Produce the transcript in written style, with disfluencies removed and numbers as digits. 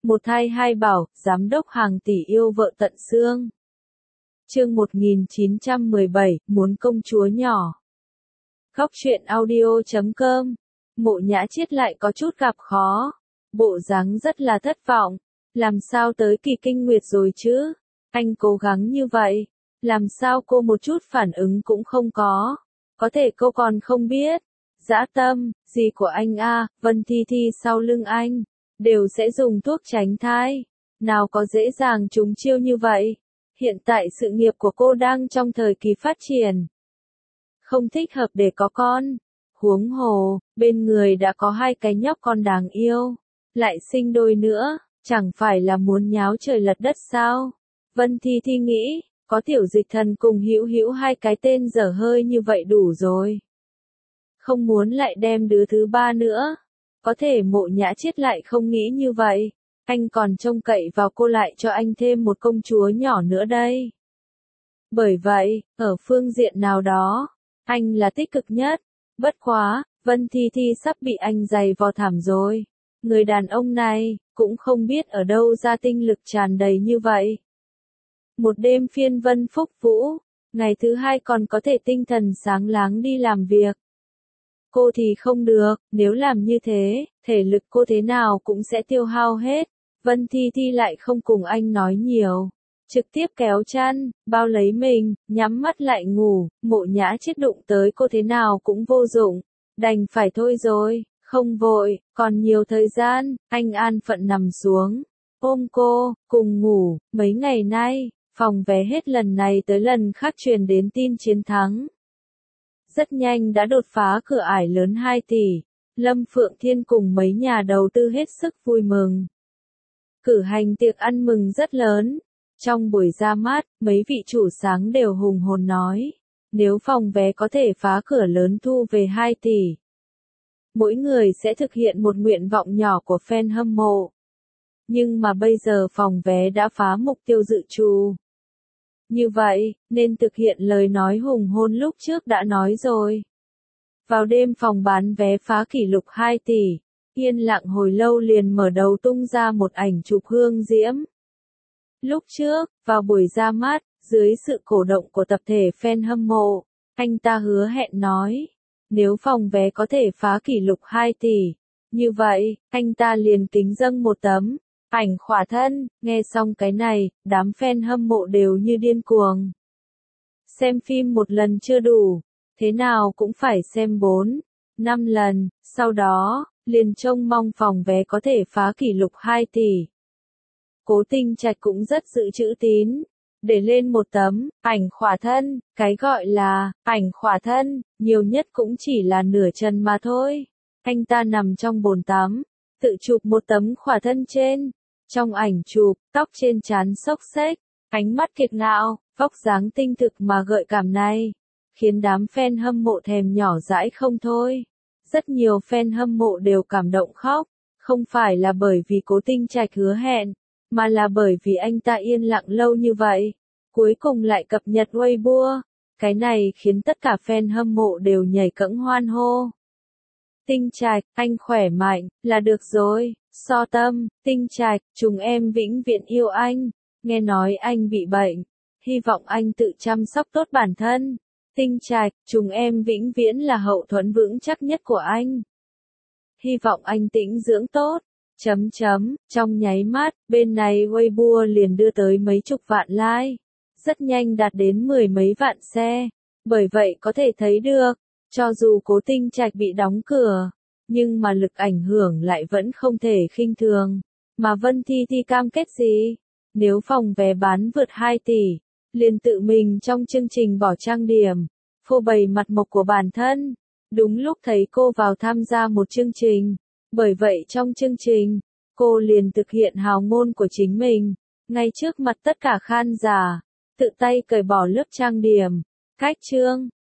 Một thai hai bảo, giám đốc hàng tỷ yêu vợ tận xương. Chương 1917, muốn công chúa nhỏ. Góc truyện audio.com. Mộ Nhã Chiết lại có chút gặp khó. Bộ dáng rất là thất vọng. Làm sao tới kỳ kinh nguyệt rồi chứ? Anh cố gắng như vậy. Làm sao cô một chút phản ứng cũng không có? Có thể cô còn không biết. Dã Tâm, gì của anh a, Vân Thi Thi sau lưng anh, đều sẽ dùng thuốc tránh thai. Nào có dễ dàng trúng chiêu như vậy. Hiện tại sự nghiệp của cô đang trong thời kỳ phát triển. Không thích hợp để có con. Huống hồ, bên người đã có hai cái nhóc con đáng yêu. Lại sinh đôi nữa, chẳng phải là muốn nháo trời lật đất sao? Vân Thi Thi nghĩ, có Tiểu Dịch Thần cùng Hữu Hữu hai cái tên dở hơi như vậy đủ rồi. Không muốn lại đem đứa thứ ba nữa. Có thể Mộ Nhã Chiết lại không nghĩ như vậy. Anh còn trông cậy vào cô lại cho anh thêm một công chúa nhỏ nữa đây. Bởi vậy, ở phương diện nào đó, anh là tích cực nhất. Bất quá, Vân Thi Thi sắp bị anh giày vò thảm rồi. Người đàn ông này, cũng không biết ở đâu ra tinh lực tràn đầy như vậy. Một đêm phiên vân phúc vũ, ngày thứ hai còn có thể tinh thần sáng láng đi làm việc. Cô thì không được, nếu làm như thế, thể lực cô thế nào cũng sẽ tiêu hao hết. Vân Thi Thi lại không cùng anh nói nhiều. Trực tiếp kéo chăn, bao lấy mình, nhắm mắt lại ngủ. Mộ Nhã Chiết đụng tới cô thế nào cũng vô dụng. Đành phải thôi rồi, không vội, còn nhiều thời gian. Anh an phận nằm xuống, ôm cô, cùng ngủ. Mấy ngày nay, phòng vé hết lần này tới lần khác truyền đến tin chiến thắng. Rất nhanh đã đột phá cửa ải lớn 2 tỷ. Lâm Phượng Thiên cùng mấy nhà đầu tư hết sức vui mừng. Cử hành tiệc ăn mừng rất lớn. Trong buổi ra mắt, mấy vị chủ sáng đều hùng hồn nói. Nếu phòng vé có thể phá cửa lớn thu về 2 tỷ. Mỗi người sẽ thực hiện một nguyện vọng nhỏ của fan hâm mộ. Nhưng mà bây giờ phòng vé đã phá mục tiêu dự trù. Như vậy, nên thực hiện lời nói hùng hôn lúc trước đã nói rồi. Vào đêm phòng bán vé phá kỷ lục 2 tỷ, yên lặng hồi lâu liền mở đầu tung ra một ảnh chụp Hương Diễm. Lúc trước, vào buổi ra mắt, dưới sự cổ động của tập thể fan hâm mộ, anh ta hứa hẹn nói, nếu phòng vé có thể phá kỷ lục 2 tỷ, như vậy, anh ta liền kính dâng một tấm ảnh khỏa thân. Nghe xong cái này, đám fan hâm mộ đều như điên cuồng. Xem phim một lần chưa đủ, thế nào cũng phải xem 4, 5 lần, sau đó, liền trông mong phòng vé có thể phá kỷ lục 2 tỷ. Cố Tinh Trạch cũng rất giữ chữ tín, để lên một tấm ảnh khỏa thân. Cái gọi là ảnh khỏa thân, nhiều nhất cũng chỉ là nửa chân mà thôi. Anh ta nằm trong bồn tắm, tự chụp một tấm khỏa thân trên. Trong ảnh chụp, tóc trên trán xốc xếch, ánh mắt kiệt ngạo, vóc dáng tinh thực mà gợi cảm này, khiến đám fan hâm mộ thèm nhỏ dãi không thôi. Rất nhiều fan hâm mộ đều cảm động khóc, không phải là bởi vì Cố Tinh Trạch hứa hẹn, mà là bởi vì anh ta yên lặng lâu như vậy, cuối cùng lại cập nhật Weibo. Cái này khiến tất cả fan hâm mộ đều nhảy cẫng hoan hô. Tinh Trạch, anh khỏe mạnh, là được rồi. So Tâm, Tinh Trạch, chúng em vĩnh viễn yêu anh. Nghe nói anh bị bệnh, hy vọng anh tự chăm sóc tốt bản thân. Tinh Trạch, chúng em vĩnh viễn là hậu thuẫn vững chắc nhất của anh. Hy vọng anh tĩnh dưỡng tốt. Trong nháy mắt, bên này Weibo liền đưa tới mấy chục vạn like. Rất nhanh đạt đến 10 mấy vạn share. Bởi vậy có thể thấy được, cho dù Cố Tinh Trạch bị đóng cửa, nhưng mà lực ảnh hưởng lại vẫn không thể khinh thường. Mà Vân Thi Thi cam kết gì? Nếu phòng vé bán vượt 2 tỷ, liền tự mình trong chương trình bỏ trang điểm, phô bày mặt mộc của bản thân. Đúng lúc thấy cô vào tham gia một chương trình. Bởi vậy trong chương trình, cô liền thực hiện hào ngôn của chính mình. Ngay trước mặt tất cả khán giả, tự tay cởi bỏ lớp trang điểm. Cách chương,